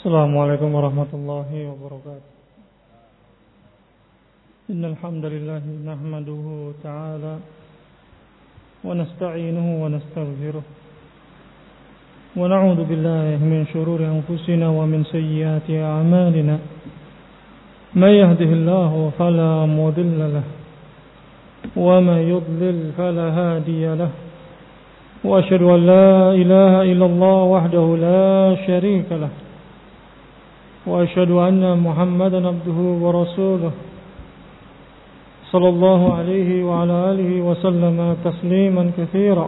Assalamualaikum warahmatullahi wabarakatuh. Innal hamdalillah nahmaduhu ta'ala wa nasta'inuhu wa nastaghfiruh wa na'udzu billahi min shururi anfusina wa min sayyiati a'malina. May yahdihillahu fala mudilla lahu wa may yudlil fala hadiya lahu. Wa asyhadu an la ilaha illallah wahdahu la syarika lahu. وأشهد أن محمدا عبده ورسوله صلى الله عليه وعلى آله وسلم تسليما كثيرا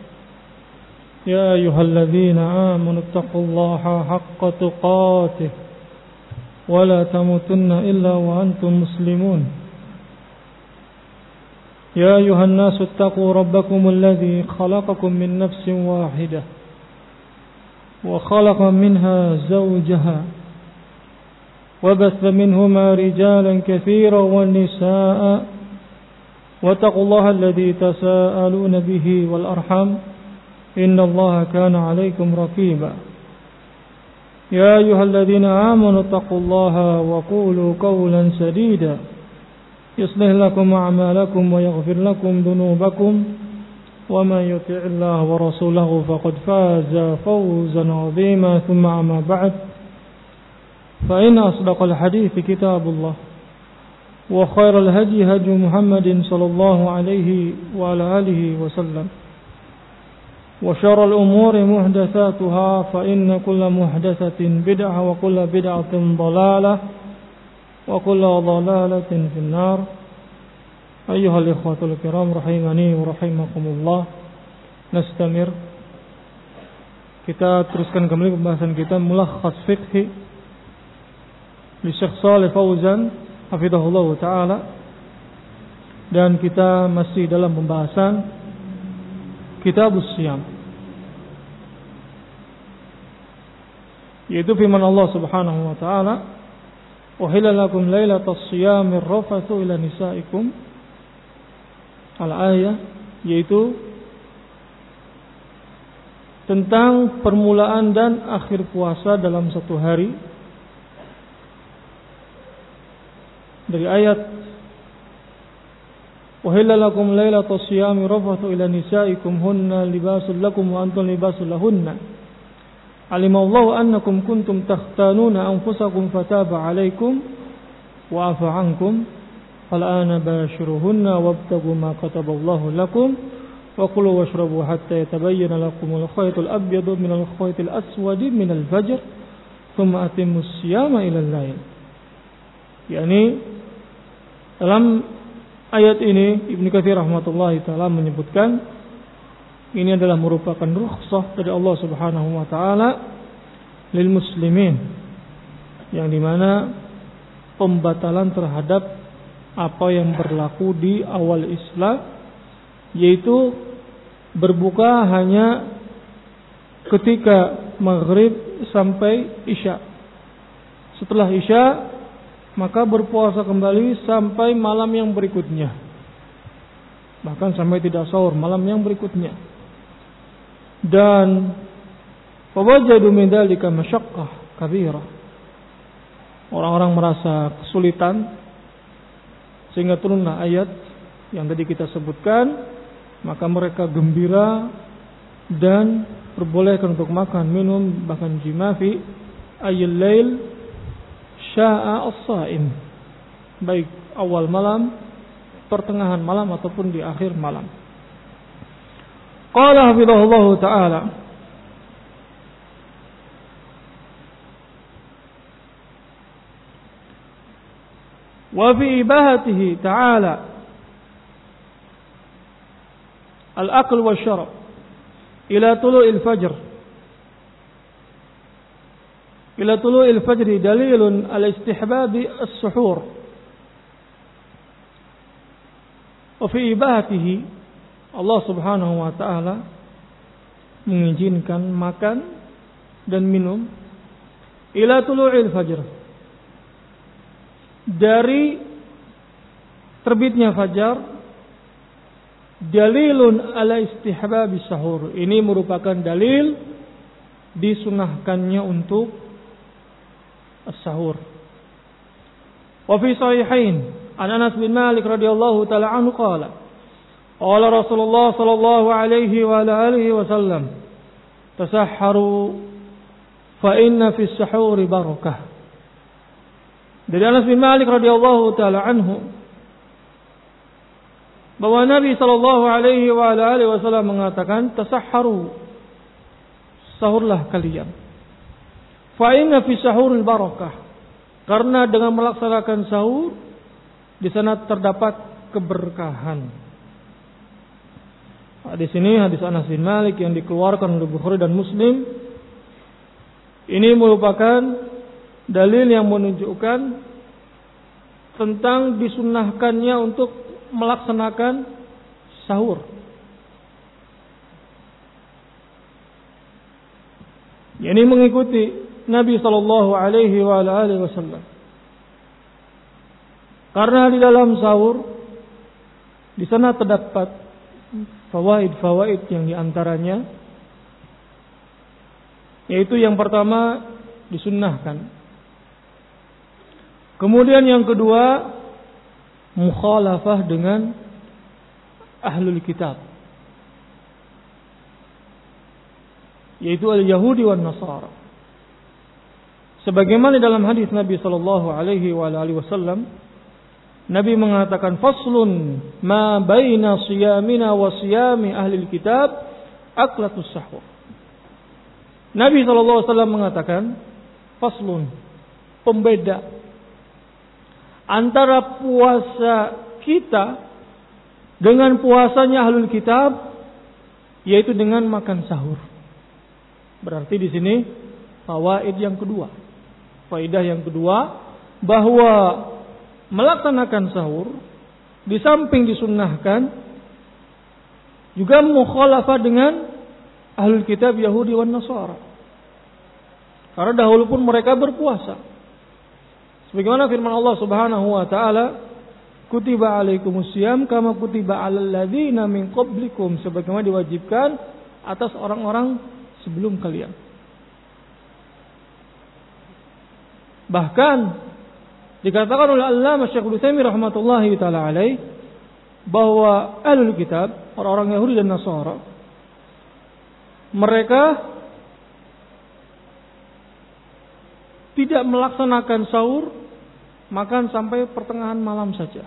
يا أيها الذين آمنوا اتقوا الله حق تقاته ولا تموتن إلا وأنتم مسلمون يا أيها الناس اتقوا ربكم الذي خلقكم من نفس واحدة وخلق منها زوجها وبث منهما رجالا كثيرا والنساء واتقوا الله الذي تساءلون به والأرحام إن الله كان عليكم رقيبا يا أيها الذين آمنوا اتقوا الله وقولوا قولا سديدا يصلح لكم أعمالكم ويغفر لكم ذنوبكم ومن يطع الله ورسوله فقد فاز فوزا عظيما ثم أما بعد فإن أصدق الحديث كتاب الله وخير الهدي هدي محمد صلى الله عليه وعلى آله وسلم وشر الأمور محدثاتها فإن كل محدثة بدعة وكل بدعة ضلالة وكل ضلالة في النار. أيها الإخوة الكرام رحمني ورحمكم الله. Nastamir. Kita teruskan kembali pembahasan kita Mulakhas Fiqhi di Syekh Shalih Fauzan hafizahullah ta'ala, dan kita masih dalam pembahasan Kitabus Shiyam, yaitu firman Allah Subhanahu wa ta'ala, "Uhilla lakum lailatas shiyamir rafathu ila nisaikum." Al-ayah, yaitu tentang permulaan dan akhir puasa dalam satu hari. Dari ayat "Uhilla lakum lailatas shiyami rafathu ila nisaikum hunna libasul lakum wa antum libasul lahunna. Alimallahu annakum kuntum takhtanuna anfusakum fataba 'alaikum wa 'afa 'ankum fal'ana bashiruhunna wabtaghu ma kataballahu lakum wa kulu washrabu hatta yatabayyana lakumul khaytul abyadu minal khaytil aswadi minal fajr thumma atimmus shiyama ilal lail." Yani dalam ayat ini Ibnu Katsir rahmatullahi taala menyebutkan ini adalah merupakan rukhsah dari Allah Subhanahu wa taala lil muslimin, yang dimana pembatalan terhadap apa yang berlaku di awal Islam, yaitu berbuka hanya ketika maghrib sampai isya. Setelah isya maka berpuasa kembali sampai malam yang berikutnya, bahkan sampai tidak sahur malam yang berikutnya. Dan fawajadu min dzalika masyaqqah kabira, orang-orang merasa kesulitan sehingga turunlah ayat yang tadi kita sebutkan, maka mereka gembira dan perbolehkan untuk makan, minum, bahkan jima fi ayyil lail sya'a as-sha'im, baik awal malam, pertengahan malam ataupun di akhir malam. Qala hafizahullah ta'ala, wa fi ibahatihi ta'ala al-akl wa syarab ila tulu'il fajr. Ila tulu'il fajri dalilun ala istihbabi as-suhur. Wa fi ibahatihi, Allah Subhanahu wa ta'ala mengizinkan makan dan minum ila tulu'il fajr, dari terbitnya fajar, dalilun ala istihbabi sahur. Ini merupakan dalil disunahkannya untuk as-sahur. Wa fi sahihain an Anas bin Malik radhiyallahu taala anhu qala qala Rasulullah sallallahu alaihi wa alihi wasallam tasahharu fa inna fi as-sahuri barakah. Dari Anas bin Malik radhiyallahu taala anhu bahwa Nabi sallallahu alaihi wa alihi wasallam mengatakan tasahharu, sahurlah kalian. Fa inna fi sahuril barakah, karena dengan melaksanakan sahur di sana terdapat keberkahan. Di sini hadis Anas bin Malik yang dikeluarkan oleh Bukhari dan Muslim ini merupakan dalil yang menunjukkan tentang disunnahkannya untuk melaksanakan sahur. Ini mengikuti Nabi sallallahu alaihi wasallam. Karena di dalam sahur di sana terdapat fawaid-fawaid yang diantaranya yaitu yang pertama disunnahkan. Kemudian yang kedua, mukhalafah dengan ahlul kitab, yaitu al-Yahudi wan Nasara. Sebagaimana dalam hadis Nabi sallallahu alaihi wasallam, Nabi mengatakan faslun ma baina siyamina wa siyami ahlil kitab aklatus sahur. Nabi sallallahu alaihi wasallam mengatakan faslun, pembeda antara puasa kita dengan puasanya ahlul kitab, yaitu dengan makan sahur. Berarti di sini fawaid yang kedua. Faidah yang kedua bahwa melaksanakan sahur di samping disunnahkan juga mukhalafah dengan ahlul kitab Yahudi wan Nasara. Karena dahulu pun mereka berpuasa. Sebagaimana firman Allah Subhanahu wa taala, kutiba alaikumusiyam kama kutiba alal ladzina min qablikum, sebagaimana diwajibkan atas orang-orang sebelum kalian. Bahkan dikatakan oleh Allamah Syekhul Utsaimin rahmatullahi taala alaih bahwa ahlul kitab, orang-orang Yahudi dan Nasara, mereka tidak melaksanakan sahur, makan sampai pertengahan malam saja.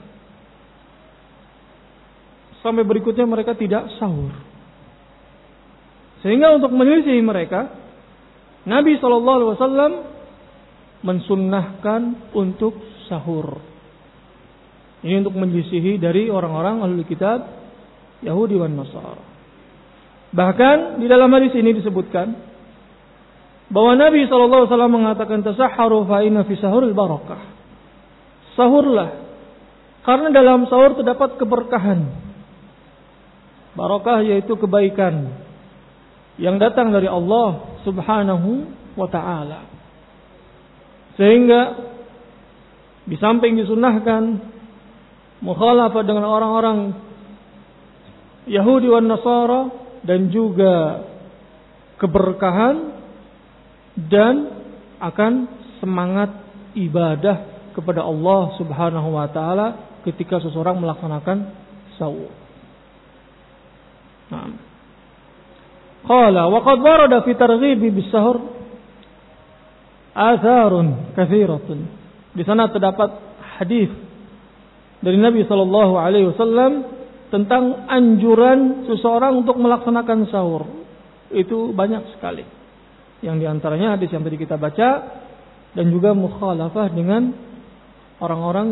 Sampai berikutnya mereka tidak sahur. Sehingga untuk menyelisihi mereka, Nabi SAW mensunnahkan untuk sahur. Ini untuk menyelisihi dari orang-orang ahlul kitab Yahudi wan Nasara. Bahkan di dalam hadis ini disebutkan bahwa Nabi SAW mengatakan tasahharu fa inna fi sahuril barakah. Sahurlah, karena dalam sahur terdapat keberkahan. Barakah yaitu kebaikan yang datang dari Allah Subhanahu wa ta'ala. Sehingga di samping disunnahkan mukhalafah dengan orang-orang Yahudi wan Nasara dan juga keberkahan dan akan semangat ibadah kepada Allah Subhanahu wa taala ketika seseorang melaksanakan sahur. Naam. Qala wa qad warada fi targhib bis-sahur atharun katsiratun. Di sana terdapat hadis dari Nabi sallallahu alaihi wasallam tentang anjuran seseorang untuk melaksanakan sahur. Itu banyak sekali. Yang diantaranya hadis yang tadi kita baca dan juga mukhalafah dengan orang-orang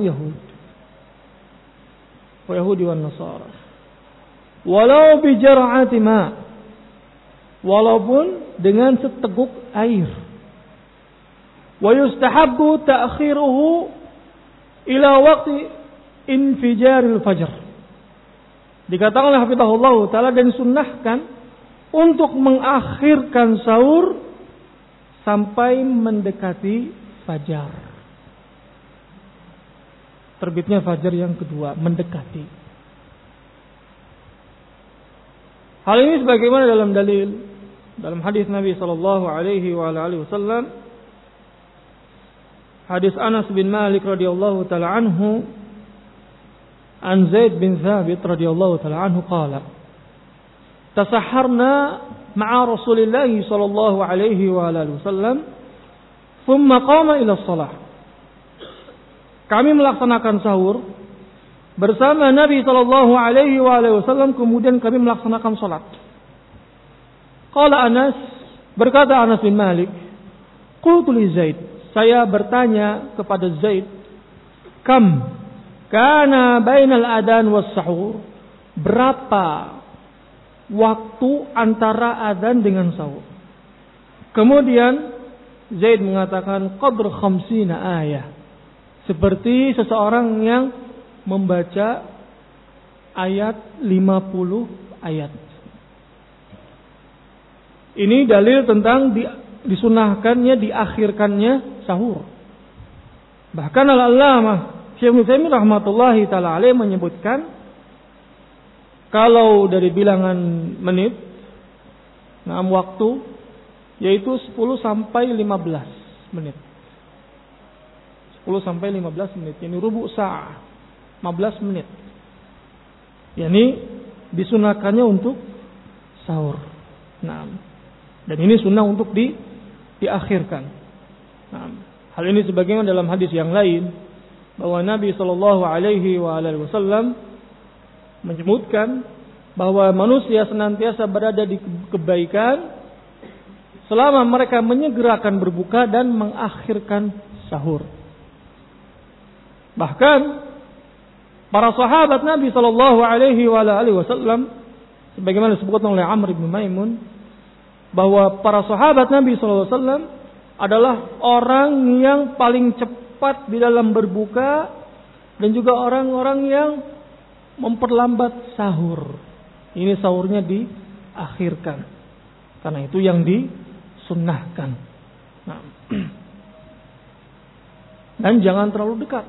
Yahudi wan Nasara. Walau bi jar'ati ma, walaupun dengan seteguk air. Wa yustahabbu ta'khiruhu ila waqti infijaril fajr. Dikatakan oleh hafizahullah taala dan sunnahkan untuk mengakhirkan sahur sampai mendekati fajar. Terbitnya fajar yang kedua, mendekati. Hal ini sebagaimana dalam dalil dalam hadis Nabi sallallahu alaihi wasallam hadis Anas bin Malik radhiyallahu taala anhu an Zaid bin Thabit radhiyallahu taala anhu qala tasahharna ma'a Rasulillah sallallahu alaihi wa alihi wasallam thumma qama ila shalah. Kami melaksanakan sahur bersama Nabi sallallahu alaihi wa alihi wasallam, kemudian kami melaksanakan salat. Qala Anas, berkata Anas bin Malik, qultu li Zaid, saya bertanya kepada Zaid, kam kana bainal adan was sahur, berapa waktu antara adzan dengan sahur? Kemudian Zaid mengatakan qadr 50 ayah, seperti seseorang yang membaca ayat 50 ayat. Ini dalil tentang disunahkannya, diakhirkannya sahur. Bahkan Al-Allamah Syekh Utsaimin rahmatullahi taala alaih menyebutkan kalau dari bilangan menit, waktu yaitu 10 sampai 15 menit. 10 sampai 15 menit, ini rubu sa'ah, 15 menit. Yani disunahkannya untuk sahur. Dan ini sunnah untuk diakhirkan. Hal ini sebagaimana dalam hadis yang lain bahwa Nabi sallallahu alaihi wasallam menyebutkan bahwa manusia senantiasa berada di kebaikan selama mereka menyegerakan berbuka dan mengakhirkan sahur. Bahkan para sahabat Nabi sallallahu alaihi wasallam sebagaimana disebutkan oleh Amr bin Maimun bahwa para sahabat Nabi sallallahu alaihi wasallam adalah orang yang paling cepat di dalam berbuka dan juga orang-orang yang memperlambat sahur. Ini sahurnya diakhirkan. Karena itu yang disunnahkan. Dan jangan terlalu dekat.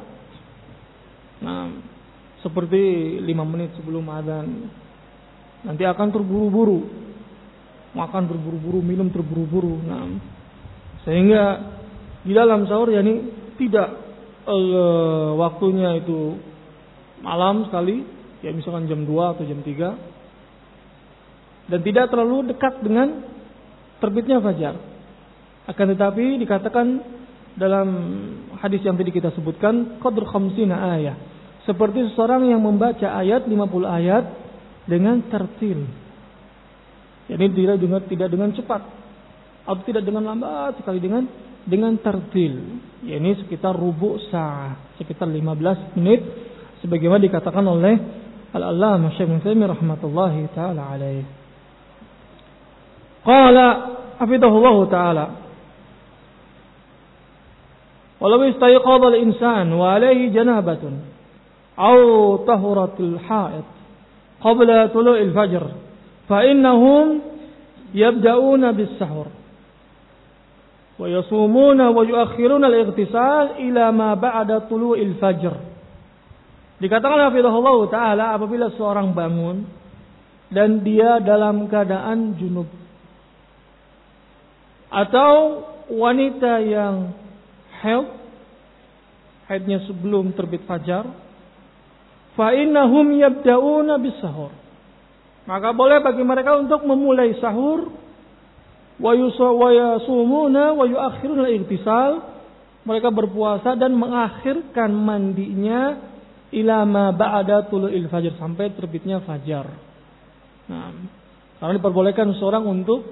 Seperti 5 menit sebelum adzan. Nanti akan terburu-buru. Makan terburu-buru, minum terburu-buru. Sehingga di dalam sahur tidak waktunya itu malam sekali, ya misalkan jam 2 atau jam 3. Dan tidak terlalu dekat dengan terbitnya fajar. Akan tetapi dikatakan dalam hadis yang tadi kita sebutkan, qadr 50 ayat. Seperti seseorang yang membaca ayat 50 ayat dengan tartil. Jadi tidak dengan cepat atau tidak dengan lambat sekali, dengan tartil. Ini sekitar rubu sa'ah, sekitar 15 menit sebagaimana dikatakan oleh Al-Allamah Syekh Utsaimin rahmatullahi taala alaih. Qala hafidhahullah taala, walau istayqadha al-insan wa alayhi janabatun aw tahuratul haid qabla tulu'il fajr fa innahum yabda'una bis-sahur wa yasumuna wa yuakhiruna al-ightisal ila ma ba'da tulu'il fajr. Dikatakan hafizahullah taala, apabila seorang bangun dan dia dalam keadaan junub atau wanita yang haidnya sebelum terbit fajar, fa innahum yabda'una bis-sahur, maka boleh bagi mereka untuk memulai sahur, wa yasumuna wa yuakhiruna al-ightisal, mereka berpuasa dan mengakhirkan mandinya ila ma ba'da tulu'il fajr, sampai terbitnya fajar. Karena diperbolehkan seorang untuk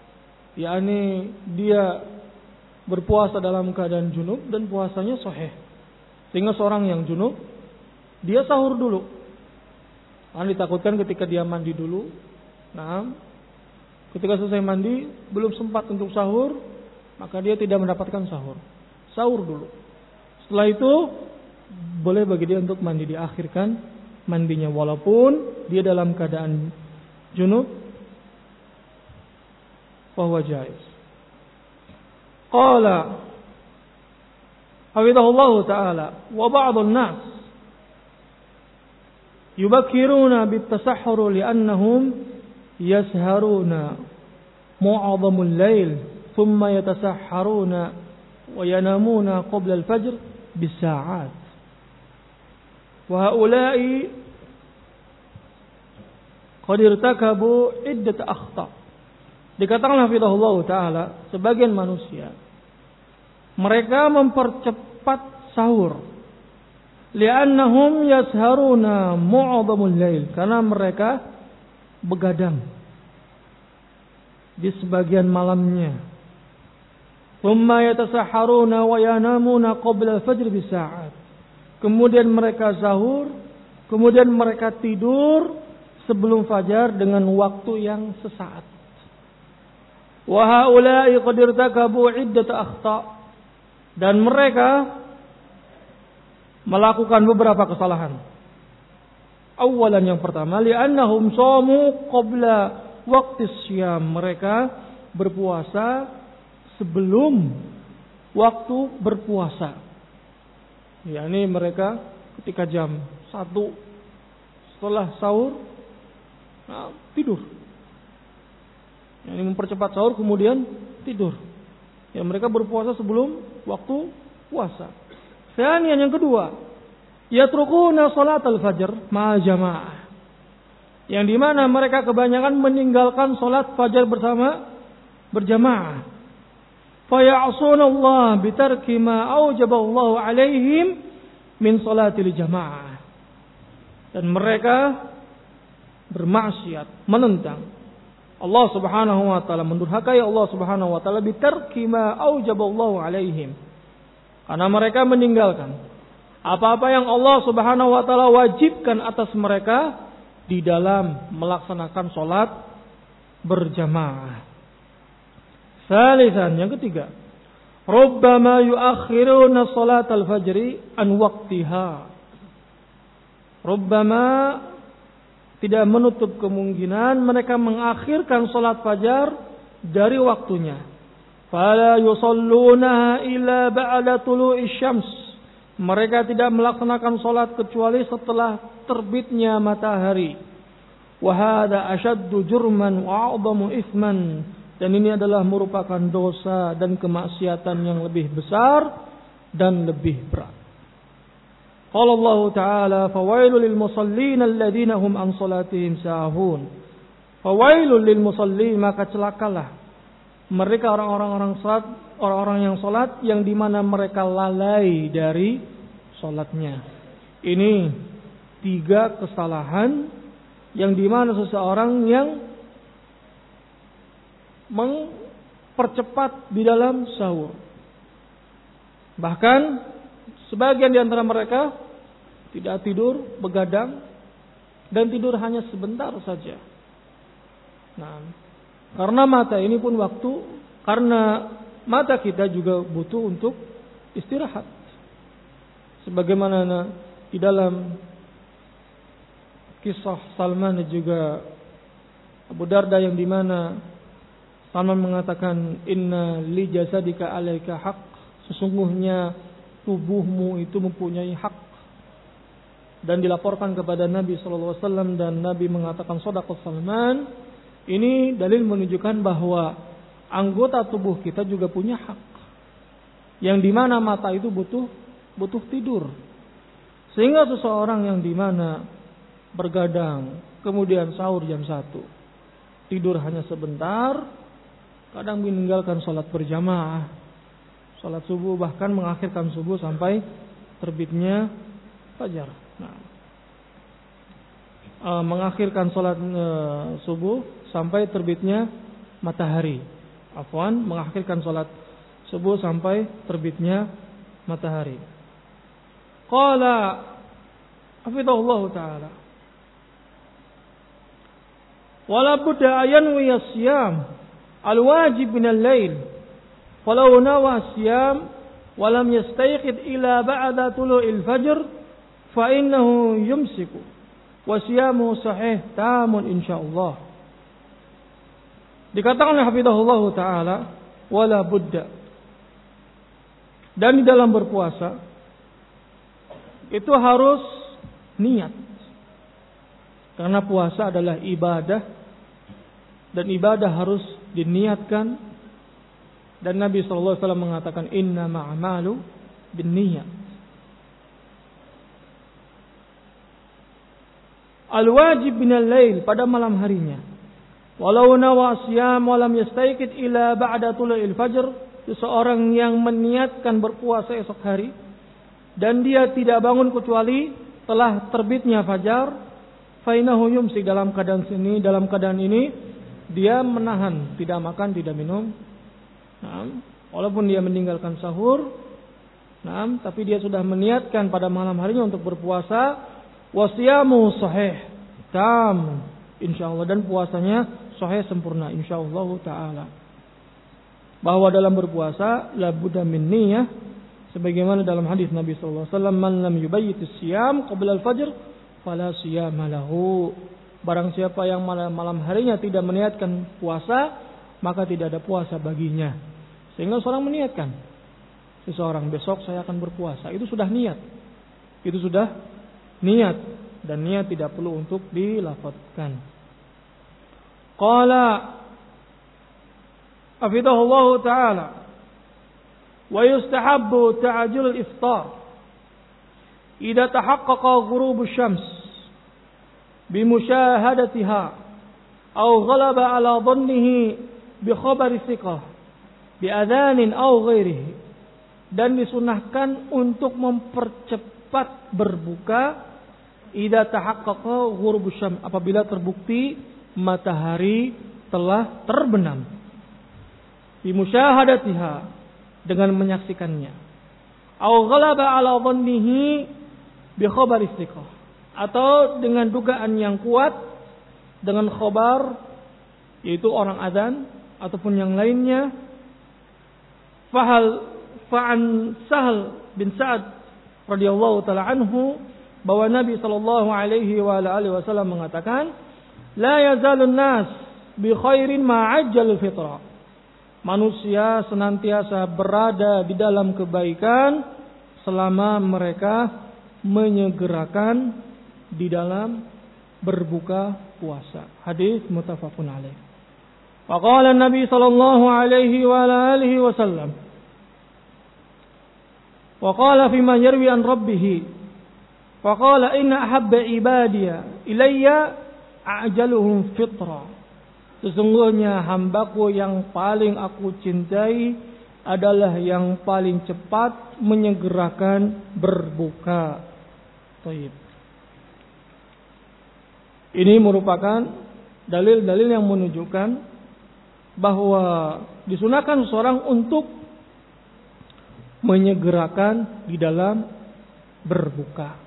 dia berpuasa dalam keadaan junub dan puasanya sahih. Sehingga seorang yang junub dia sahur dulu. Karena ditakutkan ketika dia mandi dulu, ketika selesai mandi belum sempat untuk sahur, maka dia tidak mendapatkan sahur. Sahur dulu. Setelah itu boleh bagi dia untuk mandi, diakhirkan mandinya walaupun dia dalam keadaan junub, bahwa jaiz. Qala hafizahullah taala, wa ba'dun nas yubakkiruna bit-tasahhur li'annahum yasharuna mu'adhamul lail thumma yatasahharuna wa yanamuna qabla al-fajr bisa'at. Wa haula'i qad irtakabu iddat akhta. Dikatakan hafizahullah taala, sebagian manusia mereka mempercepat sahur li'annahum yasharuna mu'adhamul lail, karena mereka begadang di sebagian malamnya. Thumma yatasahharuna wa yanamuna qabla al-fajr bisa'at. Kemudian mereka sahur, kemudian mereka tidur sebelum fajar dengan waktu yang sesaat. Wa haula'i qad irtakabu iddat akhta, dan mereka melakukan beberapa kesalahan. Awalan, yang pertama, li'annahum shamu qabla waqti syam. Mereka berpuasa sebelum waktu berpuasa. yakni mereka ketika jam 1 setelah sahur tidur. Yakni mempercepat sahur kemudian tidur. Ya, mereka berpuasa sebelum waktu puasa. Kemudian yang kedua, yatrukuna salatal fajr ma'a jamaah. Yang dimana mereka kebanyakan meninggalkan salat fajar bersama berjamaah. Faya'asuna Allah bitarki ma aujaballahu alaihim min salatil jamaah. Dan mereka bermaksiat, menentang Allah Subhanahu wa taala, mendurhakai Allah Subhanahu wa taala bitarki ma aujaballahu alaihim. Karena mereka meninggalkan apa-apa yang Allah Subhanahu wa taala wajibkan atas mereka di dalam melaksanakan salat berjamaah. Salisan, yang ketiga, rubbama yuakhiruna salatal fajri an waqtiha. Rubbama, tidak menutup kemungkinan mereka mengakhirkan salat fajar dari waktunya. Fala yusallunaha illa ba'da tulu'i syams. Mereka tidak melaksanakan salat kecuali setelah terbitnya matahari. Wa hadza ashaddu jurman wa a'zamu ithman. Dan ini adalah merupakan dosa dan kemaksiatan yang lebih besar dan lebih berat. Qala Allah Ta'ala, fawailul lil musallin alladziina hum an salatihim sahun. Fawailul lil musallin, maka celakalah mereka orang-orang yang salat yang dimana mereka lalai dari salatnya. Ini 3 kesalahan yang dimana seseorang yang mempercepat di dalam sahur. Bahkan sebagian di antara mereka tidak tidur, begadang, dan tidur hanya sebentar saja. Nah, karena mata ini pun karena mata kita juga butuh untuk istirahat. Sebagaimana di dalam kisah Salman dan juga Abu Darda yang dimana Salman mengatakan, inna li jasadika alaika haq, sesungguhnya tubuhmu itu mempunyai hak. Dan dilaporkan kepada Nabi SAW dan Nabi mengatakan shadaqas Salman. Ini dalil menunjukkan bahwa anggota tubuh kita juga punya hak, yang dimana mata itu butuh tidur. Sehingga seseorang yang dimana bergadang kemudian sahur jam 1, tidur hanya sebentar, kadang meninggalkan sholat berjamaah, sholat subuh, bahkan mengakhirkan subuh sampai terbitnya fajar. Mengakhirkan sholat subuh sampai terbitnya matahari. Mengakhirkan sholat subuh sampai terbitnya matahari. Qala hafidhahullah ta'ala, wala budda ayanwi as-siyam al-wajib min al-lail, falau nawa siyam wa lam yastayqid ila ba'da tulu'il fajr fa innahu yumsiku wa siyamu sahih tamun insyaallah. Dikatakan oleh hafizahullah taala, wala budda, dan di dalam berpuasa itu harus niat, karena puasa adalah ibadah. Dan ibadah harus diniatkan Dan Nabi sallallahu alaihi wasallam mengatakan innamal a'malu binniyat. Al-wajib minal lail, pada malam harinya. Walau nawa siyam wa lam yastayqid ila ba'da tula'il fajr, seseorang yang meniatkan berpuasa esok hari dan dia tidak bangun kecuali telah terbitnya fajar, fa innahu yumsi, dalam keadaan ini dia menahan, tidak makan, tidak minum. Walaupun dia meninggalkan sahur, tapi dia sudah meniatkan pada malam harinya untuk berpuasa. Wasiyamu sahih tam, insyaallah, dan puasanya sahih sempurna insyaallah taala. Bahwa dalam berpuasa la budda min niyyah, sebagaimana dalam hadis Nabi sallallahu alaihi wasallam, man lam yubayyitis siyam qabla al-fajr fala siyama lahu. Barang siapa yang malam harinya tidak meniatkan puasa, maka tidak ada puasa baginya. Sehingga seorang meniatkan, seseorang besok saya akan berpuasa, itu sudah niat. Itu sudah niat, dan niat tidak perlu untuk dilafadzkan. Qala afidahullahu ta'ala wa yustahabbu ta'ajjul al-iftar idza tahaqqaqa ghurub asy-syams bimusyahadatiha aw ghalaba ala dhannihi bi khabari thiqah bi adzanin aw ghairihi. Dan disunahkan untuk mempercepat berbuka idza tahaqqaqa ghurub asy-syams, apabila terbukti matahari telah terbenam, bimusyahadatiha, dengan menyaksikannya, au ghalaba ala dhannihi bi khabari thiqah, atau dengan dugaan yang kuat dengan khabar, yaitu orang adzan ataupun yang lainnya. Fa'an Sahal bin Sa'ad radhiyallahu taala anhu, bahwa Nabi sallallahu alaihi wa alihi wasallam mengatakan, la yazalun nas bi khairin ma ajjalul fitra. Manusia senantiasa berada di dalam kebaikan selama mereka menyegerakan di dalam berbuka puasa. Hadis muttafaqun alaih. Wa qala Nabi sallallahu alaihi wa alihi wasallam, wa qala fi ma yarwi an rabbih, wa qala inna ahabba ibadiya ilayya a'jaluhum fitra. Sesungguhnya hambaku yang paling aku cintai adalah yang paling cepat menyegerakan berbuka. Baik. Ini merupakan dalil-dalil yang menunjukkan bahwa disunahkan seorang untuk menyegerakan di dalam berbuka.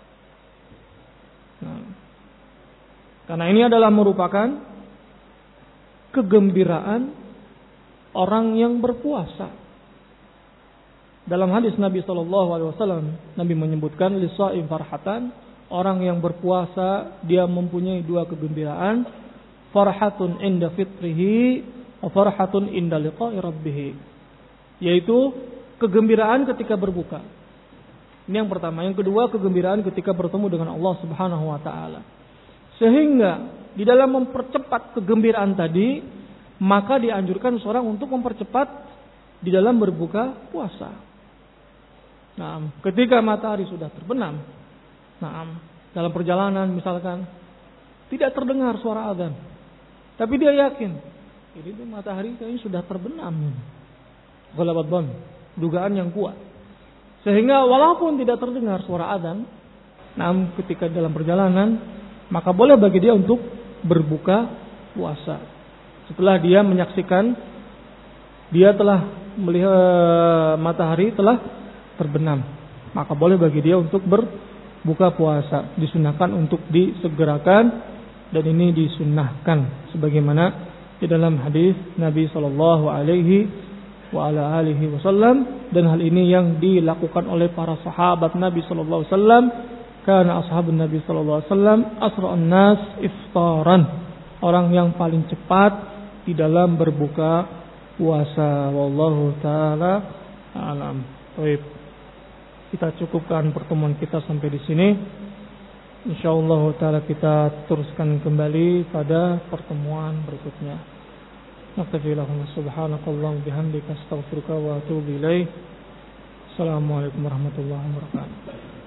Karena ini adalah merupakan kegembiraan orang yang berpuasa. Dalam hadis Nabi SAW, Nabi menyebutkan lisa'im farhatan, orang yang berpuasa dia mempunyai dua kegembiraan, farhatun inda fitrihi wa farhatun inda liqa'i rabbih, yaitu kegembiraan ketika berbuka. Ini yang pertama. Yang kedua, kegembiraan ketika bertemu dengan Allah Subhanahu wa taala. Sehingga di dalam mempercepat kegembiraan tadi, maka dianjurkan seorang untuk mempercepat di dalam berbuka puasa. Ketika matahari sudah terbenam, dalam perjalanan misalkan tidak terdengar suara azan, tapi dia yakin ini tuh matahari kayaknya sudah terbenam. Ghalabat dhann, dugaan yang kuat. Sehingga walaupun tidak terdengar suara azan, namun ketika dalam perjalanan, maka boleh bagi dia untuk berbuka puasa. Setelah dia menyaksikan dia telah melihat matahari telah terbenam, maka boleh bagi dia untuk berbuka puasa. Disunahkan untuk disegerakan, dan ini disunahkan sebagaimana di dalam hadis Nabi sallallahu alaihi wa ala alihi wasallam, dan hal ini yang dilakukan oleh para sahabat Nabi sallallahu alaihi wasallam. Karena ashabun Nabi sallallahu alaihi wasallam asra'un nas iftaran, orang yang paling cepat di dalam berbuka puasa. Wallahu taala alam. Baik. Kita cukupkan pertemuan kita sampai di sini. Insyaallah taala kita teruskan kembali pada pertemuan berikutnya. Naktafi lahum subhanakallahumma bihamdika astaghfiruka wa atubu ilaik. Assalamualaikum warahmatullahi wabarakatuh.